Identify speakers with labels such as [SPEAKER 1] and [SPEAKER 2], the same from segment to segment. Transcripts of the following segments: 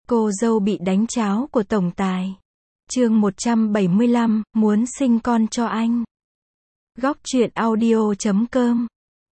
[SPEAKER 1] Cô dâu bị đánh cháo của tổng tài. Chương 175, muốn sinh con cho anh. Góc truyện audio.com.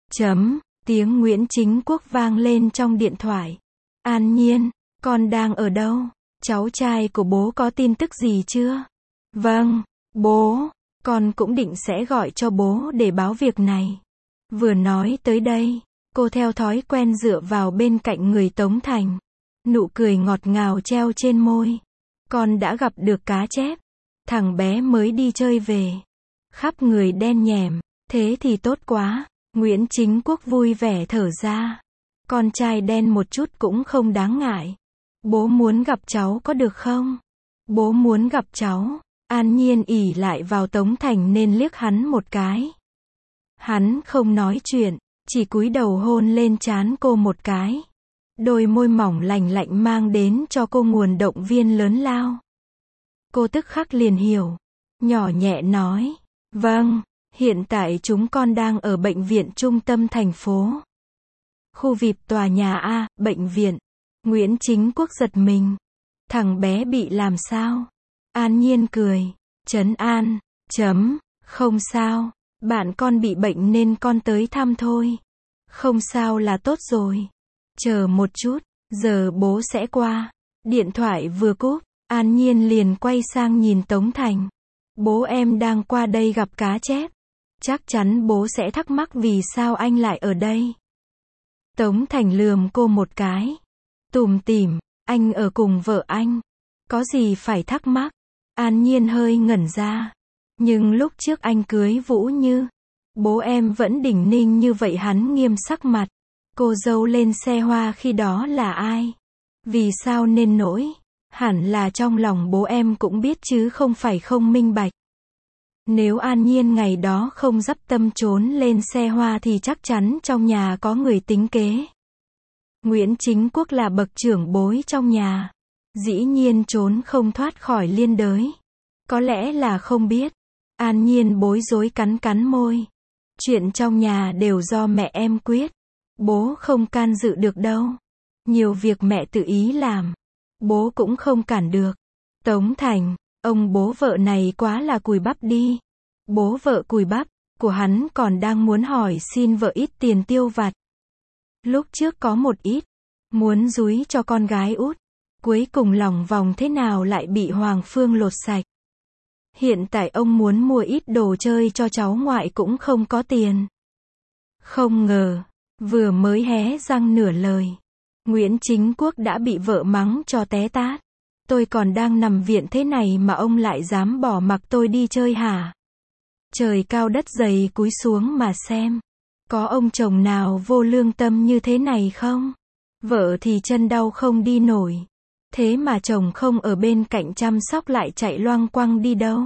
[SPEAKER 1] Tiếng Nguyễn Chính Quốc vang lên trong điện thoại. An Nhiên, con đang ở đâu? Cháu trai của bố có tin tức gì chưa? Vâng, bố, con cũng định sẽ gọi cho bố để báo việc này. Vừa nói tới đây, cô theo thói quen dựa vào bên cạnh người Tống Thành. Nụ cười ngọt ngào treo trên môi. Con đã gặp được cá chép. Thằng bé mới đi chơi về. Khắp người đen nhẻm. Thế thì tốt quá. Nguyễn Chính Quốc vui vẻ thở ra. Con trai đen một chút cũng không đáng ngại. Bố muốn gặp cháu có được không? Bố muốn gặp cháu. An Nhiên ỉ lại vào Tống Thành nên liếc hắn một cái. Hắn không nói chuyện, chỉ cúi đầu hôn lên trán cô một cái. Đôi môi mỏng lành lạnh mang đến cho cô nguồn động viên lớn lao. Cô tức khắc liền hiểu. Nhỏ nhẹ nói. Vâng, hiện tại chúng con đang ở bệnh viện trung tâm thành phố. Khu VIP tòa nhà A, bệnh viện. Nguyễn Chính Quốc giật mình. Thằng bé bị làm sao? An Nhiên cười. Trấn an. Không sao. Bạn con bị bệnh nên con tới thăm thôi. Không sao là tốt rồi. Chờ một chút, giờ bố sẽ qua. Điện thoại vừa cúp, An Nhiên liền quay sang nhìn Tống Thành. Bố em đang qua đây gặp cá chép. Chắc chắn bố sẽ thắc mắc vì sao anh lại ở đây. Tống Thành lườm cô một cái. Tủm tỉm, anh ở cùng vợ anh. Có gì phải thắc mắc? An Nhiên hơi ngẩn ra. Nhưng lúc trước anh cưới Vũ Như, bố em vẫn đỉnh ninh như vậy. Hắn nghiêm sắc mặt. Cô dâu lên xe hoa khi đó là ai? Vì sao nên nỗi? Hẳn là trong lòng bố em cũng biết chứ không phải không minh bạch. Nếu An Nhiên ngày đó không dắp tâm trốn lên xe hoa thì chắc chắn trong nhà có người tính kế. Nguyễn Chính Quốc là bậc trưởng bối trong nhà. Dĩ nhiên trốn không thoát khỏi liên đới. Có lẽ là không biết. An Nhiên bối rối cắn môi. Chuyện trong nhà đều do mẹ em quyết. Bố không can dự được đâu. Nhiều việc mẹ tự ý làm. Bố cũng không cản được. Tống Thành, ông bố vợ này quá là cùi bắp đi. Bố vợ cùi bắp, của hắn còn đang muốn hỏi xin vợ ít tiền tiêu vặt. Lúc trước có một ít, muốn dúi cho con gái út. Cuối cùng lòng vòng thế nào lại bị Hoàng Phương lột sạch. Hiện tại ông muốn mua ít đồ chơi cho cháu ngoại cũng không có tiền. Không ngờ, vừa mới hé răng nửa lời, Nguyễn Chính Quốc đã bị vợ mắng cho té tát. Tôi còn đang nằm viện thế này mà ông lại dám bỏ mặc tôi đi chơi hả? Trời cao đất dày cúi xuống mà xem. Có ông chồng nào vô lương tâm như thế này không? Vợ thì chân đau không đi nổi. Thế mà chồng không ở bên cạnh chăm sóc lại chạy loang quăng đi đâu.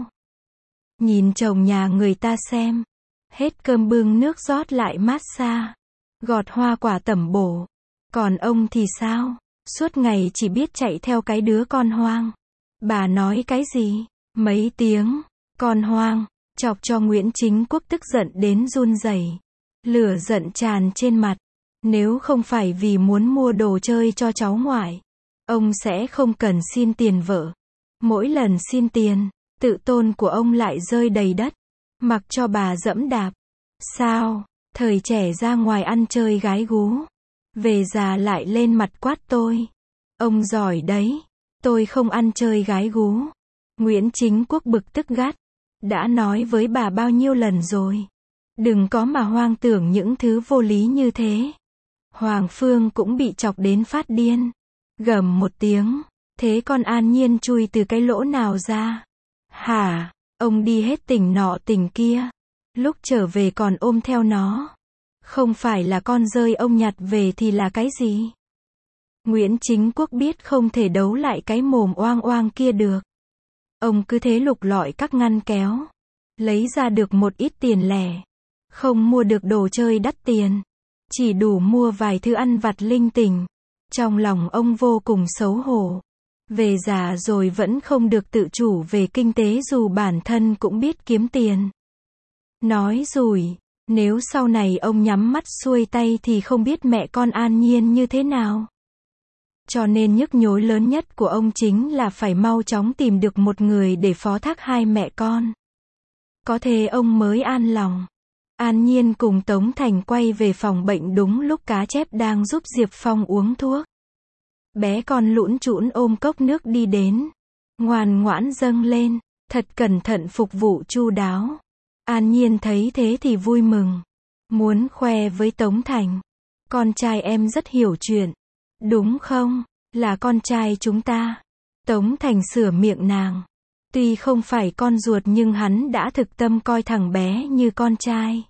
[SPEAKER 1] Nhìn chồng nhà người ta xem. Hết cơm bưng nước rót lại massage. Gọt hoa quả tẩm bổ. Còn ông thì sao? Suốt ngày chỉ biết chạy theo cái đứa con hoang. Bà nói cái gì? Mấy tiếng. Con hoang. Chọc cho Nguyễn Chính Quốc tức giận đến run rẩy. Lửa giận tràn trên mặt. Nếu không phải vì muốn mua đồ chơi cho cháu ngoại, ông sẽ không cần xin tiền vợ. Mỗi lần xin tiền, tự tôn của ông lại rơi đầy đất. Mặc cho bà dẫm đạp. Sao? Thời trẻ ra ngoài ăn chơi gái gú. Về già lại lên mặt quát tôi. Ông giỏi đấy. Tôi không ăn chơi gái gú. Nguyễn Chính Quốc bực tức gắt. Đã nói với bà bao nhiêu lần rồi. Đừng có mà hoang tưởng những thứ vô lý như thế. Hoàng Phương cũng bị chọc đến phát điên. Gầm một tiếng. Thế con An Nhiên chui từ cái lỗ nào ra? Hả? Ông đi hết tỉnh nọ tỉnh kia. Lúc trở về còn ôm theo nó. Không phải là con rơi ông nhặt về thì là cái gì? Nguyễn Chính Quốc biết không thể đấu lại cái mồm oang oang kia được. Ông cứ thế lục lọi các ngăn kéo. Lấy ra được một ít tiền lẻ. Không mua được đồ chơi đắt tiền. Chỉ đủ mua vài thứ ăn vặt linh tinh. Trong lòng ông vô cùng xấu hổ. Về già rồi vẫn không được tự chủ về kinh tế dù bản thân cũng biết kiếm tiền. Nói rủi, nếu sau này ông nhắm mắt xuôi tay thì không biết mẹ con An Nhiên như thế nào. Cho nên nhức nhối lớn nhất của ông chính là phải mau chóng tìm được một người để phó thác hai mẹ con. Có thế ông mới an lòng. An Nhiên cùng Tống Thành quay về phòng bệnh đúng lúc Cá Chép đang giúp Diệp Phong uống thuốc. Bé con lũn trũn ôm cốc nước đi đến. Ngoan ngoãn dâng lên, thật cẩn thận phục vụ chu đáo. An Nhiên thấy thế thì vui mừng. Muốn khoe với Tống Thành. Con trai em rất hiểu chuyện. Đúng không? Là con trai chúng ta. Tống Thành sửa miệng nàng. Tuy không phải con ruột nhưng hắn đã thực tâm coi thằng bé như con trai.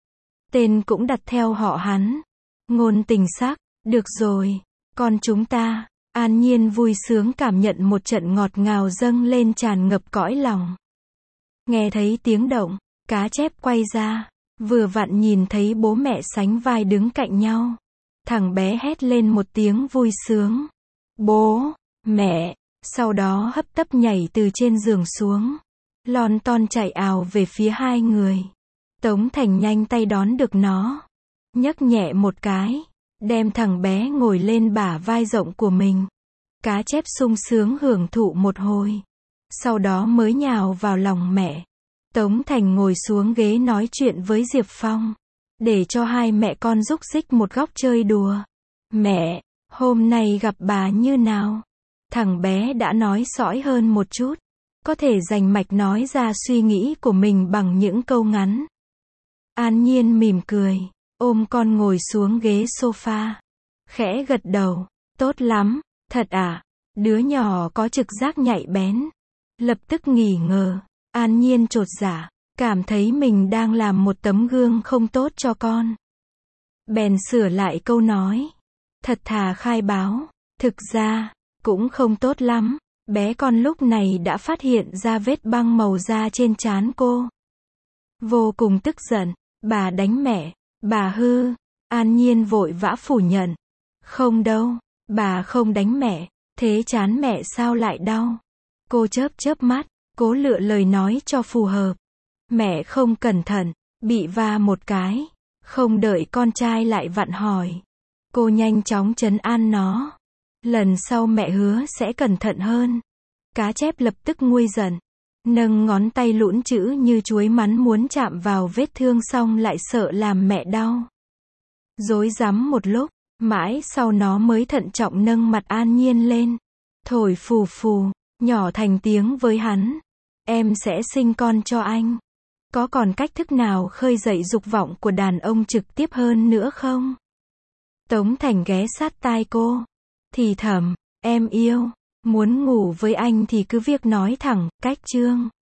[SPEAKER 1] Tên cũng đặt theo họ hắn. Ngôn Tình Sắc. Được rồi. Con chúng ta. An Nhiên vui sướng cảm nhận một trận ngọt ngào dâng lên tràn ngập cõi lòng. Nghe thấy tiếng động, Cá Chép quay ra. Vừa vặn nhìn thấy bố mẹ sánh vai đứng cạnh nhau. Thằng bé hét lên một tiếng vui sướng. Bố, mẹ, sau đó hấp tấp nhảy từ trên giường xuống. Lon ton chạy ào về phía hai người. Tống Thành nhanh tay đón được nó. Nhấc nhẹ một cái, đem thằng bé ngồi lên bả vai rộng của mình. Cá Chép sung sướng hưởng thụ một hồi. Sau đó mới nhào vào lòng mẹ. Tống Thành ngồi xuống ghế nói chuyện với Diệp Phong. Để cho hai mẹ con rúc rích một góc chơi đùa. Mẹ, hôm nay gặp bà như nào? Thằng bé đã nói sõi hơn một chút. Có thể rành mạch nói ra suy nghĩ của mình bằng những câu ngắn. An Nhiên mỉm cười, ôm con ngồi xuống ghế sofa. Khẽ gật đầu, tốt lắm, thật à? Đứa nhỏ có trực giác nhạy bén. Lập tức nghỉ ngờ, An Nhiên chột dạ, cảm thấy mình đang làm một tấm gương không tốt cho con. Bèn sửa lại câu nói. Thật thà khai báo, thực ra, cũng không tốt lắm. Bé con lúc này đã phát hiện ra vết băng màu da trên trán cô. Vô cùng tức giận, bà đánh mẹ, bà hư. An Nhiên vội vã phủ nhận. Không đâu, bà không đánh mẹ, thế trán mẹ sao lại đau? Cô chớp chớp mắt, cố lựa lời nói cho phù hợp. Mẹ không cẩn thận, bị va một cái. Không đợi con trai lại vặn hỏi. Cô nhanh chóng trấn an nó. Lần sau mẹ hứa sẽ cẩn thận hơn. Cá Chép lập tức nguôi giận. Nâng ngón tay lũn chữ như chuối mắn muốn chạm vào vết thương xong lại sợ làm mẹ đau. Rối rắm một lúc, mãi sau nó mới thận trọng nâng mặt An Nhiên lên. Thổi phù phù, nhỏ thành tiếng với hắn. Em sẽ sinh con cho anh. Có còn cách thức nào khơi dậy dục vọng của đàn ông trực tiếp hơn nữa không? Tống Thành ghé sát tai cô. Thì thầm, em yêu, muốn ngủ với anh thì cứ việc nói thẳng, cách chương.